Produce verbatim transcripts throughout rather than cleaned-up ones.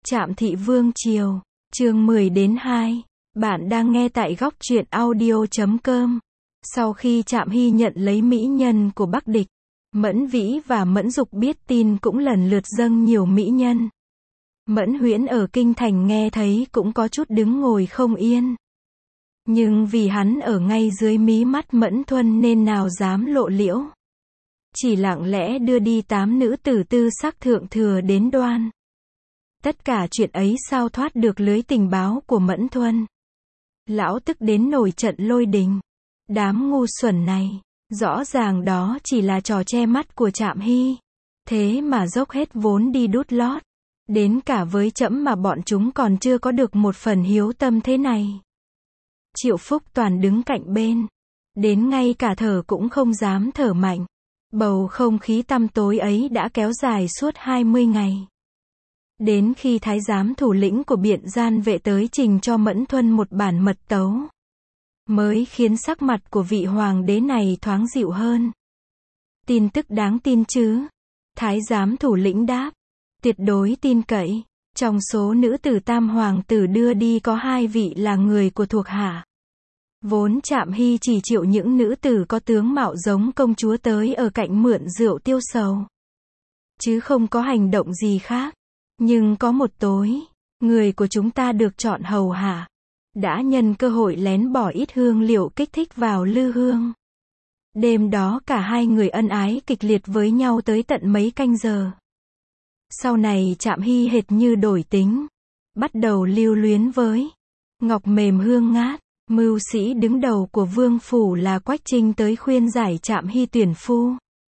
Trạm Thị Vương Triều, chương mười đến hai. Bạn đang nghe tại góc truyện audio chấm com. Sau khi Trạm Hy nhận lấy mỹ nhân của Bắc Địch, Mẫn Vĩ và Mẫn Dục biết tin cũng lần lượt dâng nhiều mỹ nhân. Mẫn Huyễn ở kinh thành nghe thấy cũng có chút đứng ngồi không yên. Nhưng vì hắn ở ngay dưới mí mắt Mẫn Thuân nên nào dám lộ liễu. Chỉ lặng lẽ đưa đi tám nữ tử tư sắc thượng thừa đến đoan. Tất cả chuyện ấy sao thoát được lưới tình báo của Mẫn Thuân. Lão tức đến nổi trận lôi đình. Đám ngu xuẩn này, rõ ràng đó chỉ là trò che mắt của Trạm Hy. Thế mà dốc hết vốn đi đút lót. Đến cả với trẫm mà bọn chúng còn chưa có được một phần hiếu tâm thế này. Triệu Phúc Toàn đứng cạnh bên. Đến ngay cả thở cũng không dám thở mạnh. Bầu không khí tăm tối ấy đã kéo dài suốt hai mươi ngày. Đến khi thái giám thủ lĩnh của Biện Gian Vệ tới trình cho Mẫn Thuân một bản mật tấu, mới khiến sắc mặt của vị hoàng đế này thoáng dịu hơn. Tin tức đáng tin chứ? Thái giám thủ lĩnh đáp. Tuyệt đối tin cậy. Trong số nữ tử tam hoàng tử đưa đi có hai vị là người của thuộc hạ. Vốn Trạm Hy chỉ chịu những nữ tử có tướng mạo giống công chúa tới ở cạnh mượn rượu tiêu sầu, chứ không có hành động gì khác. Nhưng có một tối, người của chúng ta được chọn hầu hạ, đã nhân cơ hội lén bỏ ít hương liệu kích thích vào lư hương. Đêm đó cả hai người ân ái kịch liệt với nhau tới tận mấy canh giờ. Sau này Trạm Hy hệt như đổi tính, bắt đầu lưu luyến với Ngọc Mềm Hương Ngát. Mưu sĩ đứng đầu của vương phủ là Quách Trinh tới khuyên giải Trạm Hy tuyển phu.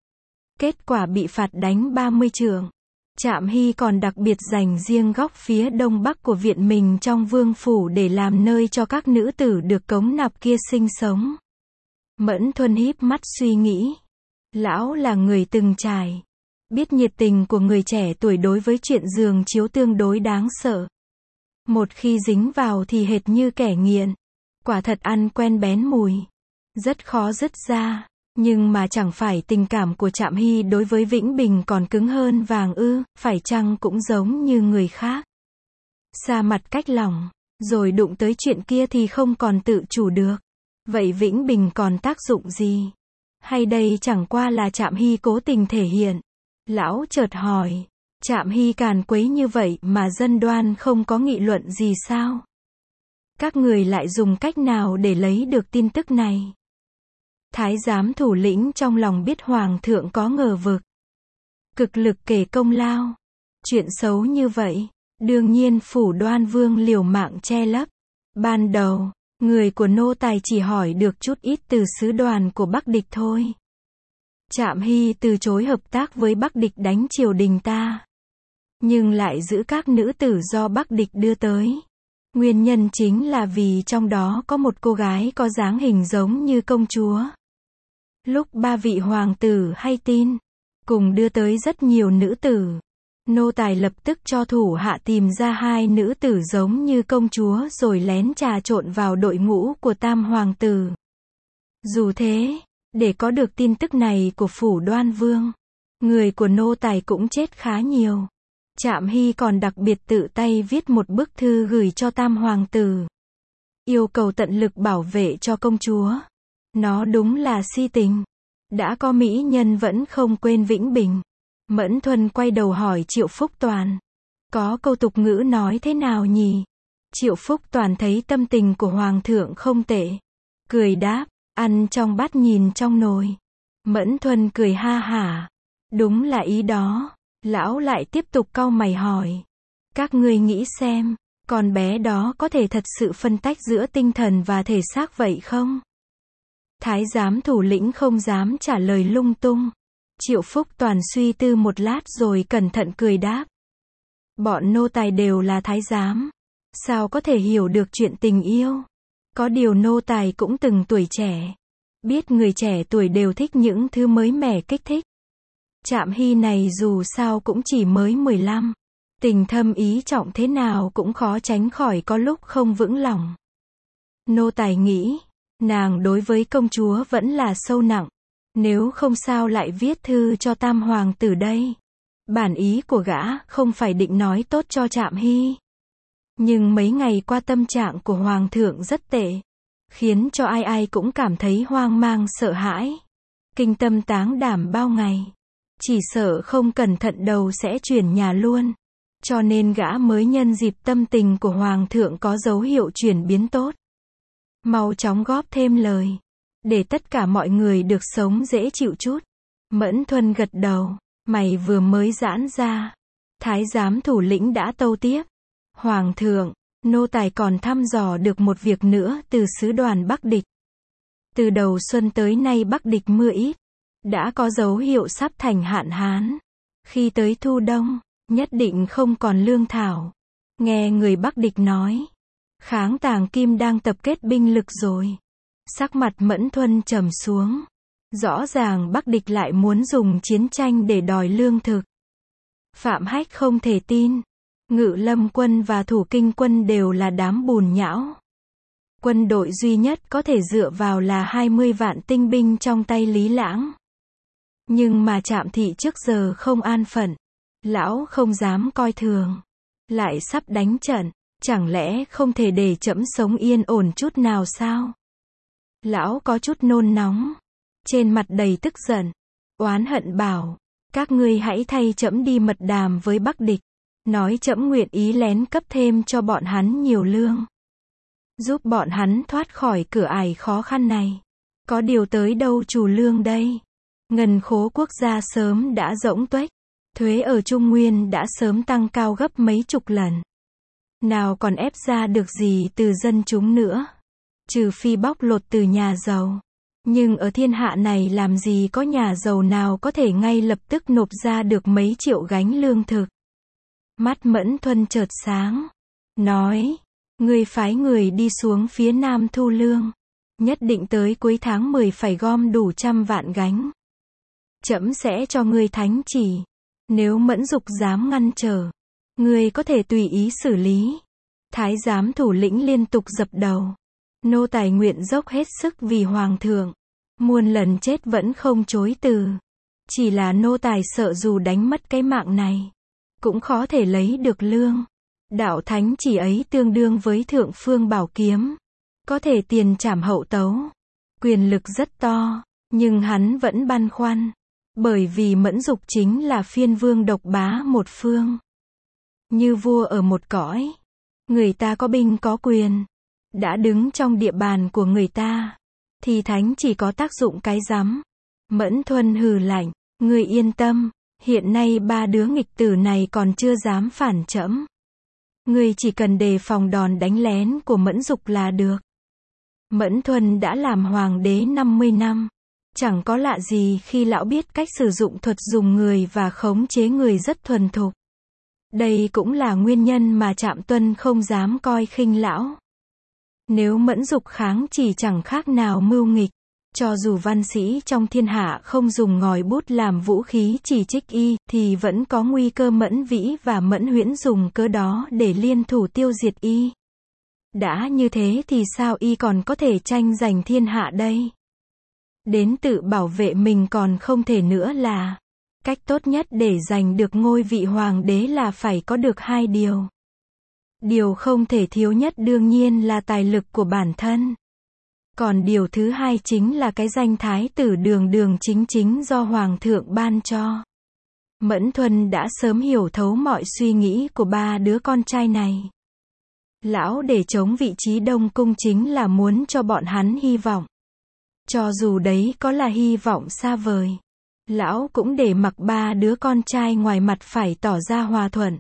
Kết quả bị phạt đánh ba mươi trượng. Trạm Hy còn đặc biệt dành riêng góc phía đông bắc của viện mình trong vương phủ để làm nơi cho các nữ tử được cống nạp kia sinh sống. Mẫn Thuân híp mắt suy nghĩ. Lão là người từng trải, biết nhiệt tình của người trẻ tuổi đối với chuyện giường chiếu tương đối đáng sợ. Một khi dính vào thì hệt như kẻ nghiện. Quả thật ăn quen bén mùi, rất khó dứt ra. Nhưng mà chẳng phải tình cảm của Trạm Hy đối với Vĩnh Bình còn cứng hơn vàng ư, phải chăng cũng giống như người khác. Xa mặt cách lòng, rồi đụng tới chuyện kia thì không còn tự chủ được. Vậy Vĩnh Bình còn tác dụng gì? Hay đây chẳng qua là Trạm Hy cố tình thể hiện? Lão chợt hỏi, Trạm Hy càn quấy như vậy mà dân đoan không có nghị luận gì sao? Các người lại dùng cách nào để lấy được tin tức này? Thái giám thủ lĩnh trong lòng biết hoàng thượng có ngờ vực, cực lực kể công lao. Chuyện xấu như vậy, đương nhiên phủ Đoan Vương liều mạng che lấp. Ban đầu, người của nô tài chỉ hỏi được chút ít từ sứ đoàn của Bắc Địch thôi. Trạm Hy từ chối hợp tác với Bắc Địch đánh triều đình ta, nhưng lại giữ các nữ tử do Bắc Địch đưa tới. Nguyên nhân chính là vì trong đó có một cô gái có dáng hình giống như công chúa. Lúc ba vị hoàng tử hay tin, cùng đưa tới rất nhiều nữ tử. Nô tài lập tức cho thủ hạ tìm ra hai nữ tử giống như công chúa rồi lén trà trộn vào đội ngũ của tam hoàng tử. Dù thế, để có được tin tức này của phủ Đoan Vương, người của nô tài cũng chết khá nhiều. Trạm Hy còn đặc biệt tự tay viết một bức thư gửi cho tam hoàng tử, yêu cầu tận lực bảo vệ cho công chúa. Nó đúng là si tình. Đã có mỹ nhân vẫn không quên Vĩnh Bình. Mẫn Thuân quay đầu hỏi Triệu Phúc Toàn, có câu tục ngữ nói thế nào nhỉ? Triệu Phúc Toàn thấy tâm tình của hoàng thượng không tệ, cười đáp, ăn trong bát nhìn trong nồi. Mẫn Thuân cười ha hả, đúng là ý đó. Lão lại tiếp tục cau mày hỏi, các ngươi nghĩ xem, con bé đó có thể thật sự phân tách giữa tinh thần và thể xác vậy không? Thái giám thủ lĩnh không dám trả lời lung tung. Triệu Phúc Toàn suy tư một lát rồi cẩn thận cười đáp, bọn nô tài đều là thái giám, sao có thể hiểu được chuyện tình yêu? Có điều nô tài cũng từng tuổi trẻ, biết người trẻ tuổi đều thích những thứ mới mẻ kích thích. Trạm Hy này dù sao cũng chỉ mới mười lăm, tình thâm ý trọng thế nào cũng khó tránh khỏi có lúc không vững lòng. Nô tài nghĩ, nàng đối với công chúa vẫn là sâu nặng, nếu không sao lại viết thư cho tam hoàng tử đây. Bản ý của gã không phải định nói tốt cho Trạm Hy. Nhưng mấy ngày qua tâm trạng của Hoàng thượng rất tệ. Khiến cho ai ai cũng cảm thấy hoang mang sợ hãi. Kinh tâm táng đảm bao ngày. Chỉ sợ không cẩn thận đầu sẽ chuyển nhà luôn. Cho nên gã mới nhân dịp tâm tình của Hoàng thượng có dấu hiệu chuyển biến tốt. Mau chóng góp thêm lời. Để tất cả mọi người được sống dễ chịu chút. Mẫn Thuần gật đầu. Mày vừa mới giãn ra. Thái giám thủ lĩnh đã tâu tiếp. Hoàng thượng, nô tài còn thăm dò được một việc nữa từ sứ đoàn Bắc Địch. Từ đầu xuân tới nay Bắc Địch mưa ít. Đã có dấu hiệu sắp thành hạn hán. Khi tới thu đông, nhất định không còn lương thảo. Nghe người Bắc Địch nói. Kháng Tàng Kim đang tập kết binh lực rồi. Sắc mặt Mẫn Thuần trầm xuống. Rõ ràng Bắc Địch lại muốn dùng chiến tranh để đòi lương thực. Phạm Hách không thể tin. Ngự Lâm quân và Thủ Kinh quân đều là đám bùn nhão. Quân đội duy nhất có thể dựa vào là hai mươi vạn tinh binh trong tay Lý Lãng. Nhưng mà Trạm Thị trước giờ không an phận. Lão không dám coi thường. Lại sắp đánh trận. Chẳng lẽ không thể để trẫm sống yên ổn chút nào sao? Lão có chút nôn nóng. Trên mặt đầy tức giận. Oán hận bảo. Các ngươi hãy thay trẫm đi mật đàm với Bắc Địch. Nói trẫm nguyện ý lén cấp thêm cho bọn hắn nhiều lương. Giúp bọn hắn thoát khỏi cửa ải khó khăn này. Có điều tới đâu trù lương đây? Ngân khố quốc gia sớm đã rỗng tuếch. Thuế ở Trung Nguyên đã sớm tăng cao gấp mấy chục lần. Nào còn ép ra được gì từ dân chúng nữa. Trừ phi bóc lột từ nhà giàu. Nhưng ở thiên hạ này làm gì có nhà giàu nào có thể ngay lập tức nộp ra được mấy triệu gánh lương thực. Mắt Mẫn Thuần chợt sáng. Nói. Ngươi phái người đi xuống phía nam thu lương. Nhất định tới cuối tháng mười phải gom đủ trăm vạn gánh. Trẫm sẽ cho ngươi thánh chỉ. Nếu Mẫn Dục dám ngăn trở. Ngươi có thể tùy ý xử lý. Thái giám thủ lĩnh liên tục dập đầu. Nô tài nguyện dốc hết sức vì Hoàng thượng. Muôn lần chết vẫn không chối từ. Chỉ là nô tài sợ dù đánh mất cái mạng này. Cũng khó thể lấy được lương. Đạo thánh chỉ ấy tương đương với thượng phương bảo kiếm. Có thể tiền trảm hậu tấu. Quyền lực rất to. Nhưng hắn vẫn băn khoăn. Bởi vì Mẫn Dục chính là phiên vương độc bá một phương. Như vua ở một cõi. Người ta có binh có quyền. Đã đứng trong địa bàn của người ta. Thì thánh chỉ có tác dụng cái rắm. Mẫn Thuần hừ lạnh. Người yên tâm. Hiện nay ba đứa nghịch tử này còn chưa dám phản trẫm. Người chỉ cần đề phòng đòn đánh lén của Mẫn Dục là được. Mẫn Thuần đã làm hoàng đế năm mươi năm. Chẳng có lạ gì khi lão biết cách sử dụng thuật dùng người và khống chế người rất thuần thục. Đây cũng là nguyên nhân mà Trạm Tuân không dám coi khinh lão. Nếu Mẫn Dục kháng chỉ chẳng khác nào mưu nghịch. Cho dù văn sĩ trong thiên hạ không dùng ngòi bút làm vũ khí chỉ trích y, thì vẫn có nguy cơ Mẫn Vĩ và Mẫn Huyễn dùng cớ đó để liên thủ tiêu diệt y. Đã như thế thì sao y còn có thể tranh giành thiên hạ đây? Đến tự bảo vệ mình còn không thể nữa là. Cách tốt nhất để giành được ngôi vị hoàng đế là phải có được hai điều. Điều không thể thiếu nhất đương nhiên là tài lực của bản thân. Còn điều thứ hai chính là cái danh thái tử đường đường chính chính do Hoàng thượng ban cho. Mẫn Thuần đã sớm hiểu thấu mọi suy nghĩ của ba đứa con trai này. Lão để chống vị trí Đông Cung chính là muốn cho bọn hắn hy vọng. Cho dù đấy có là hy vọng xa vời. Lão cũng để mặc ba đứa con trai ngoài mặt phải tỏ ra hòa thuận.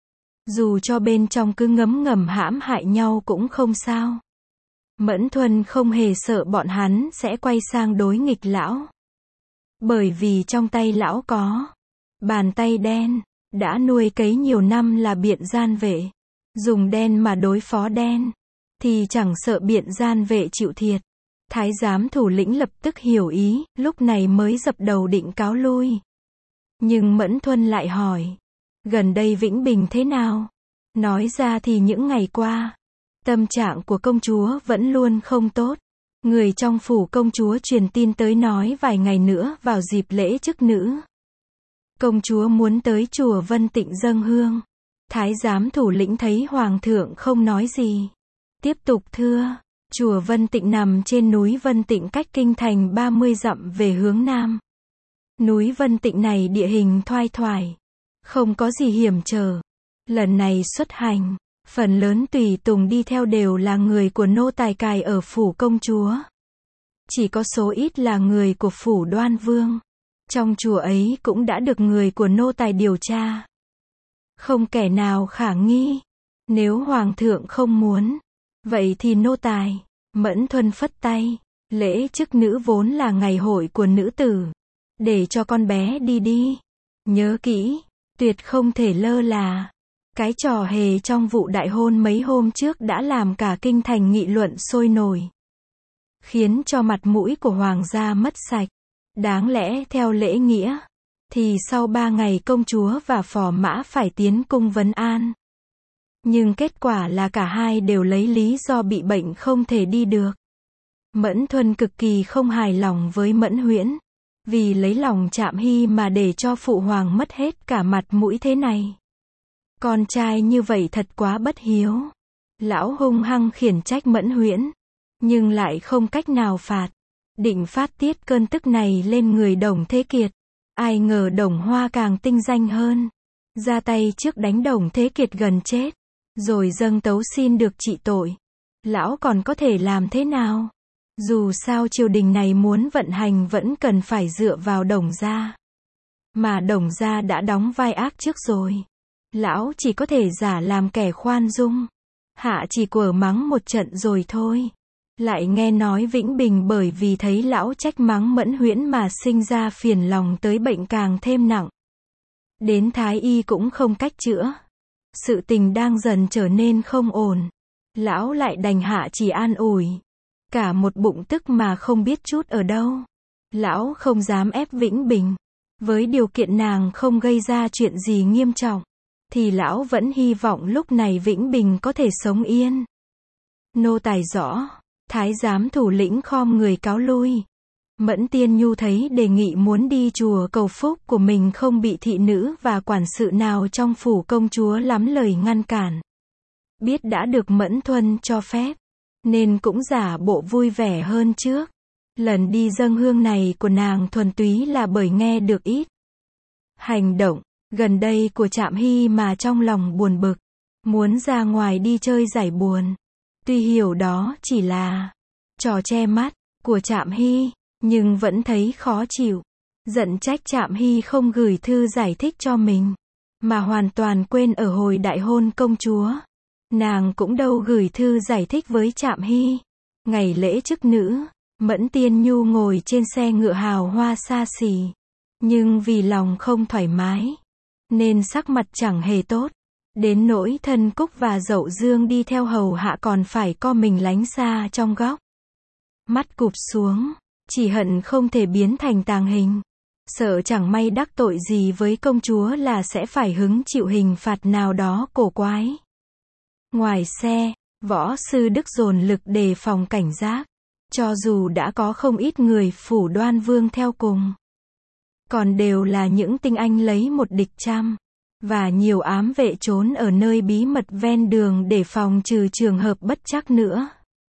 Dù cho bên trong cứ ngấm ngầm hãm hại nhau cũng không sao. Mẫn Thuần không hề sợ bọn hắn sẽ quay sang đối nghịch lão. Bởi vì trong tay lão có bàn tay đen, đã nuôi cấy nhiều năm là Biện Gian Vệ. Dùng đen mà đối phó đen, thì chẳng sợ Biện Gian Vệ chịu thiệt. Thái giám thủ lĩnh lập tức hiểu ý, lúc này mới dập đầu định cáo lui. Nhưng Mẫn Thuần lại hỏi, gần đây Vĩnh Bình thế nào? Nói ra thì những ngày qua, tâm trạng của công chúa vẫn luôn không tốt. Người trong phủ công chúa truyền tin tới nói vài ngày nữa vào dịp lễ chức nữ. Công chúa muốn tới chùa Vân Tịnh dâng hương. Thái giám thủ lĩnh thấy hoàng thượng không nói gì. Tiếp tục thưa, chùa Vân Tịnh nằm trên núi Vân Tịnh cách kinh thành ba mươi dặm về hướng nam. Núi Vân Tịnh này địa hình thoai thoải, không có gì hiểm trở. Lần này xuất hành, phần lớn tùy tùng đi theo đều là người của nô tài cài ở phủ công chúa. Chỉ có số ít là người của phủ Đoan Vương. Trong chùa ấy cũng đã được người của nô tài điều tra. Không kẻ nào khả nghi. Nếu hoàng thượng không muốn, vậy thì nô tài. Mẫn Thuần phất tay. Lễ chức nữ vốn là ngày hội của nữ tử. Để cho con bé đi đi. Nhớ kỹ, tuyệt không thể lơ là. Cái trò hề trong vụ đại hôn mấy hôm trước đã làm cả kinh thành nghị luận sôi nổi. Khiến cho mặt mũi của hoàng gia mất sạch. Đáng lẽ theo lễ nghĩa, thì sau ba ngày công chúa và phò mã phải tiến cung vấn an. Nhưng kết quả là cả hai đều lấy lý do bị bệnh không thể đi được. Mẫn Thuần cực kỳ không hài lòng với Mẫn Huyễn. Vì lấy lòng Trạm Hy mà để cho phụ hoàng mất hết cả mặt mũi thế này. Con trai như vậy thật quá bất hiếu. Lão hung hăng khiển trách Mẫn Huyễn. Nhưng lại không cách nào phạt. Định phát tiết cơn tức này lên người Đồng Thế Kiệt. Ai ngờ Đồng Hoa càng tinh danh hơn. Ra tay trước đánh Đồng Thế Kiệt gần chết. Rồi dâng tấu xin được trị tội. Lão còn có thể làm thế nào? Dù sao triều đình này muốn vận hành vẫn cần phải dựa vào Đồng gia. Mà Đồng gia đã đóng vai ác trước rồi. Lão chỉ có thể giả làm kẻ khoan dung. Hạ chỉ quở mắng một trận rồi thôi. Lại nghe nói Vĩnh Bình bởi vì thấy lão trách mắng Mẫn Huyễn mà sinh ra phiền lòng tới bệnh càng thêm nặng. Đến Thái Y cũng không cách chữa. Sự tình đang dần trở nên không ổn. Lão lại đành hạ chỉ an ủi. Cả một bụng tức mà không biết chút ở đâu. Lão không dám ép Vĩnh Bình. Với điều kiện nàng không gây ra chuyện gì nghiêm trọng. Thì lão vẫn hy vọng lúc này Vĩnh Bình có thể sống yên. Nô tài rõ. Thái giám thủ lĩnh khom người cáo lui. Mẫn Tiên Nhu thấy đề nghị muốn đi chùa cầu phúc của mình không bị thị nữ và quản sự nào trong phủ công chúa lắm lời ngăn cản. Biết đã được Mẫn Thuần cho phép, nên cũng giả bộ vui vẻ hơn trước. Lần đi dâng hương này của nàng thuần túy là bởi nghe được ít hành động gần đây của Trạm Hy mà trong lòng buồn bực, muốn ra ngoài đi chơi giải buồn. Tuy hiểu đó chỉ là trò che mắt của Trạm Hy, nhưng vẫn thấy khó chịu. Giận trách Trạm Hy không gửi thư giải thích cho mình, mà hoàn toàn quên ở hồi đại hôn công chúa. Nàng cũng đâu gửi thư giải thích với Trạm Hy. Ngày lễ chức nữ, Mẫn Tiên Nhu ngồi trên xe ngựa hào hoa xa xỉ. Nhưng vì lòng không thoải mái, nên sắc mặt chẳng hề tốt. Đến nỗi Thân Cúc và Dậu Dương đi theo hầu hạ còn phải co mình lánh xa trong góc. Mắt cụp xuống, chỉ hận không thể biến thành tàng hình. Sợ chẳng may đắc tội gì với công chúa là sẽ phải hứng chịu hình phạt nào đó cổ quái. Ngoài xe, võ sư Đức dồn lực đề phòng cảnh giác. Cho dù đã có không ít người phủ Đoan Vương theo cùng, còn đều là những tinh anh lấy một địch trăm. Và nhiều ám vệ trốn ở nơi bí mật ven đường để phòng trừ trường hợp bất trắc nữa.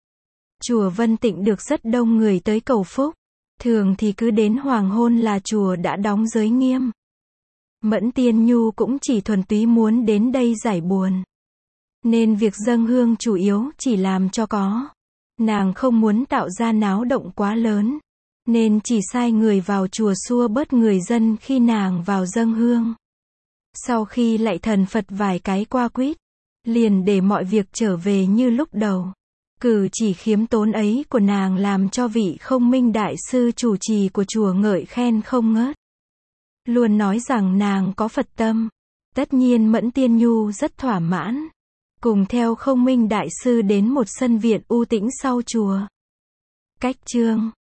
Chùa Vân Tịnh được rất đông người tới cầu phúc. Thường thì cứ đến hoàng hôn là chùa đã đóng giới nghiêm. Mẫn Tiên Nhu cũng chỉ thuần túy muốn đến đây giải buồn. Nên việc dâng hương chủ yếu chỉ làm cho có. Nàng không muốn tạo ra náo động quá lớn. Nên chỉ sai người vào chùa xua bớt người dân khi nàng vào dâng hương. Sau khi lạy thần Phật vài cái qua quýt, liền để mọi việc trở về như lúc đầu. Cử chỉ khiếm tốn ấy của nàng làm cho vị Không Minh đại sư chủ trì của chùa ngợi khen không ngớt. Luôn nói rằng nàng có Phật tâm. Tất nhiên Mẫn Tiên Nhu rất thỏa mãn. Cùng theo Không Minh đại sư đến một sân viện u tĩnh sau chùa. Cách chương